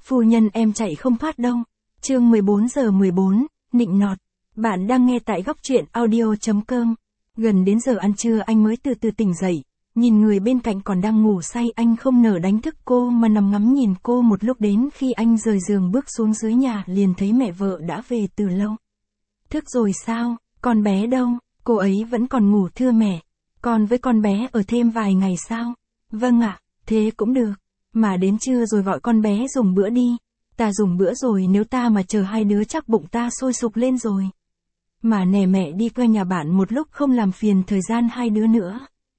Phu nhân em chạy không thoát đâu. Chương 14:14, nịnh nọt. Bạn đang nghe tại góc truyện audio.com. Gần đến giờ ăn trưa anh mới từ từ tỉnh dậy, nhìn người bên cạnh còn đang ngủ say anh không nỡ đánh thức cô mà nằm ngắm nhìn cô một lúc đến khi anh rời giường bước xuống dưới nhà liền thấy mẹ vợ đã về từ lâu. Thức rồi sao, con bé đâu, cô ấy vẫn còn ngủ thưa mẹ. Con với con bé ở thêm vài ngày sao? Vâng ạ, thế cũng được. Mà đến trưa rồi gọi con bé dùng bữa đi. Ta dùng bữa rồi nếu ta mà chờ hai đứa chắc bụng ta sôi sục lên rồi. Mà nè mẹ đi qua nhà bạn một lúc không làm phiền thời gian hai đứa nữa.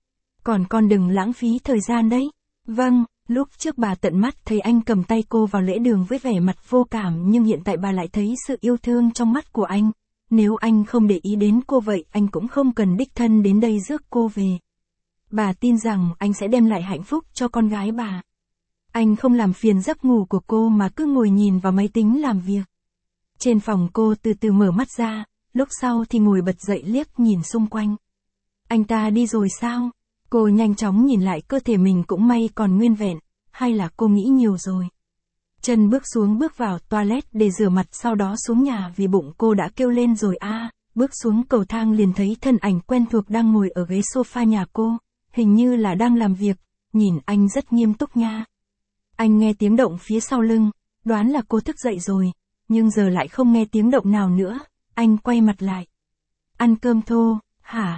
Còn con đừng lãng phí thời gian đấy. Vâng, lúc trước bà tận mắt thấy anh cầm tay cô vào lễ đường với vẻ mặt vô cảm nhưng hiện tại bà lại thấy sự yêu thương trong mắt của anh. Nếu anh không để ý đến cô vậy anh cũng không cần đích thân đến đây rước cô về. Bà tin rằng anh sẽ đem lại hạnh phúc cho con gái bà. Anh không làm phiền giấc ngủ của cô mà cứ ngồi nhìn vào máy tính làm việc. Trên phòng cô từ từ mở mắt ra, lúc sau thì ngồi bật dậy liếc nhìn xung quanh. Anh ta đi rồi sao? Cô nhanh chóng nhìn lại cơ thể mình cũng may còn nguyên vẹn, hay là cô nghĩ nhiều rồi? Chân bước vào toilet để rửa mặt sau đó xuống nhà vì bụng cô đã kêu lên rồi bước xuống cầu thang liền thấy thân ảnh quen thuộc đang ngồi ở ghế sofa nhà cô, hình như là đang làm việc, nhìn anh rất nghiêm túc nha. Anh nghe tiếng động phía sau lưng, đoán là cô thức dậy rồi, nhưng giờ lại không nghe tiếng động nào nữa, anh quay mặt lại. Ăn cơm thô, hả?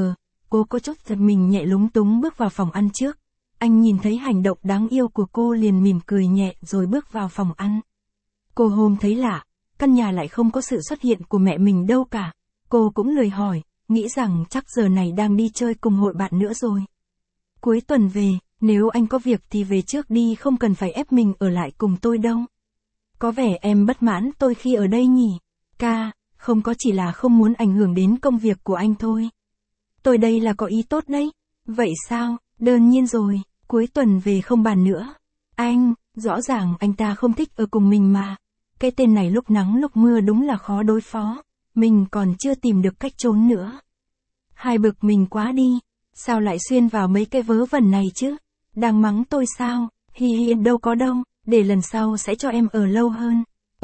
Cô có chút giật mình nhẹ lúng túng bước vào phòng ăn trước. Anh nhìn thấy hành động đáng yêu của cô liền mỉm cười nhẹ rồi bước vào phòng ăn. Cô hôm thấy lạ, căn nhà lại không có sự xuất hiện của mẹ mình đâu cả. Cô cũng lười hỏi, nghĩ rằng chắc giờ này đang đi chơi cùng hội bạn nữa rồi. Cuối tuần về, nếu anh có việc thì về trước đi không cần phải ép mình ở lại cùng tôi đâu. Có vẻ em bất mãn tôi khi ở đây nhỉ? Ca, không có chỉ là không muốn ảnh hưởng đến công việc của anh thôi. Tôi đây là có ý tốt đấy. Vậy sao? Đương nhiên rồi, cuối tuần về không bàn nữa. Anh, rõ ràng anh ta không thích ở cùng mình mà. Cái tên này lúc nắng lúc mưa đúng là khó đối phó. Mình còn chưa tìm được cách trốn nữa. Hai bực mình quá đi. Sao lại xuyên vào mấy cái vớ vẩn này chứ? Đang mắng tôi sao? Hi hi đâu có đâu, để lần sau sẽ cho em ở lâu hơn.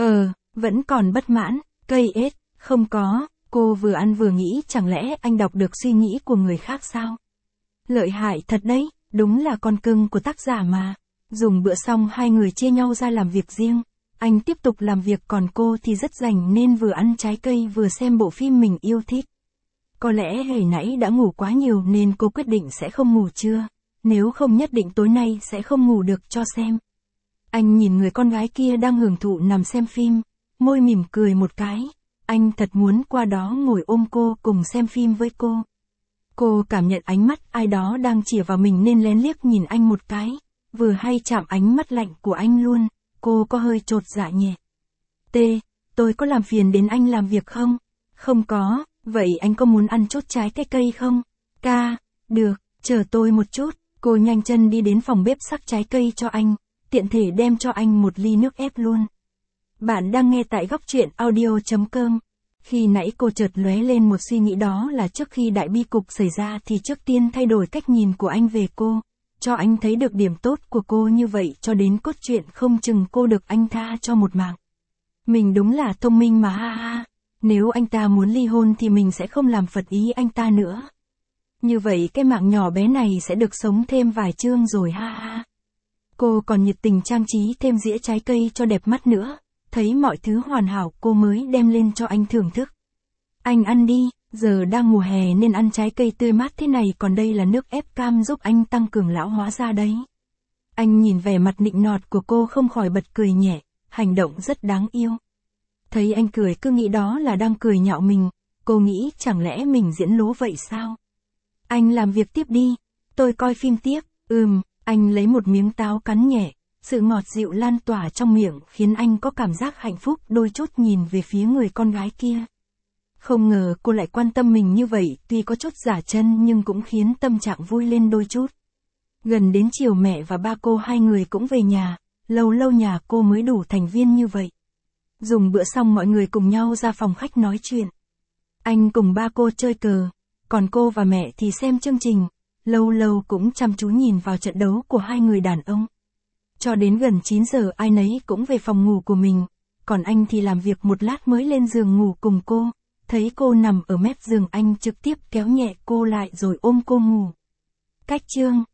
Vẫn còn bất mãn, cây ết, không có. Cô vừa ăn vừa nghĩ chẳng lẽ anh đọc được suy nghĩ của người khác sao? Lợi hại thật đấy, đúng là con cưng của tác giả mà. Dùng bữa xong hai người chia nhau ra làm việc riêng. Anh tiếp tục làm việc còn cô thì rất rảnh nên vừa ăn trái cây vừa xem bộ phim mình yêu thích. Có lẽ hồi nãy đã ngủ quá nhiều nên cô quyết định sẽ không ngủ trưa. Nếu không nhất định tối nay sẽ không ngủ được cho xem. Anh nhìn người con gái kia đang hưởng thụ nằm xem phim, môi mỉm cười một cái. Anh thật muốn qua đó ngồi ôm cô cùng xem phim với cô. Cô cảm nhận ánh mắt ai đó đang chĩa vào mình nên lén liếc nhìn anh một cái. Vừa hay chạm ánh mắt lạnh của anh luôn, cô có hơi chột dạ nhẹ. Tôi có làm phiền đến anh làm việc không? Không có, vậy anh có muốn ăn chút trái cây không? Ca, được, chờ tôi một chút. Cô nhanh chân đi đến phòng bếp sắc trái cây cho anh, tiện thể đem cho anh một ly nước ép luôn. Bạn đang nghe tại góc truyện audio.com. Khi nãy cô chợt lóe lên một suy nghĩ đó là trước khi đại bi kịch xảy ra thì trước tiên thay đổi cách nhìn của anh về cô, cho anh thấy được điểm tốt của cô như vậy cho đến cốt truyện không chừng cô được anh tha cho một mạng. Mình đúng là thông minh mà ha. Nếu anh ta muốn ly hôn thì mình sẽ không làm phật ý anh ta nữa. Như vậy cái mạng nhỏ bé này sẽ được sống thêm vài chương rồi ha. Cô còn nhiệt tình trang trí thêm dĩa trái cây cho đẹp mắt nữa. Thấy mọi thứ hoàn hảo cô mới đem lên cho anh thưởng thức. Anh ăn đi, giờ đang mùa hè nên ăn trái cây tươi mát thế này còn đây là nước ép cam giúp anh tăng cường lão hóa da đấy. Anh nhìn vẻ mặt nịnh nọt của cô không khỏi bật cười nhẹ, hành động rất đáng yêu. Thấy anh cười cứ nghĩ đó là đang cười nhạo mình, cô nghĩ chẳng lẽ mình diễn lố vậy sao? Anh làm việc tiếp đi, tôi coi phim tiếp. Anh lấy một miếng táo cắn nhẹ. Sự ngọt dịu lan tỏa trong miệng khiến anh có cảm giác hạnh phúc đôi chút nhìn về phía người con gái kia. Không ngờ cô lại quan tâm mình như vậy, tuy có chút giả chân nhưng cũng khiến tâm trạng vui lên đôi chút. Gần đến chiều mẹ và ba cô hai người cũng về nhà, lâu lâu nhà cô mới đủ thành viên như vậy. Dùng bữa xong mọi người cùng nhau ra phòng khách nói chuyện. Anh cùng ba cô chơi cờ, còn cô và mẹ thì xem chương trình, lâu lâu cũng chăm chú nhìn vào trận đấu của hai người đàn ông. Cho đến gần 9 giờ ai nấy cũng về phòng ngủ của mình, còn anh thì làm việc một lát mới lên giường ngủ cùng cô. Thấy cô nằm ở mép giường anh trực tiếp kéo nhẹ cô lại rồi ôm cô ngủ. Cách chương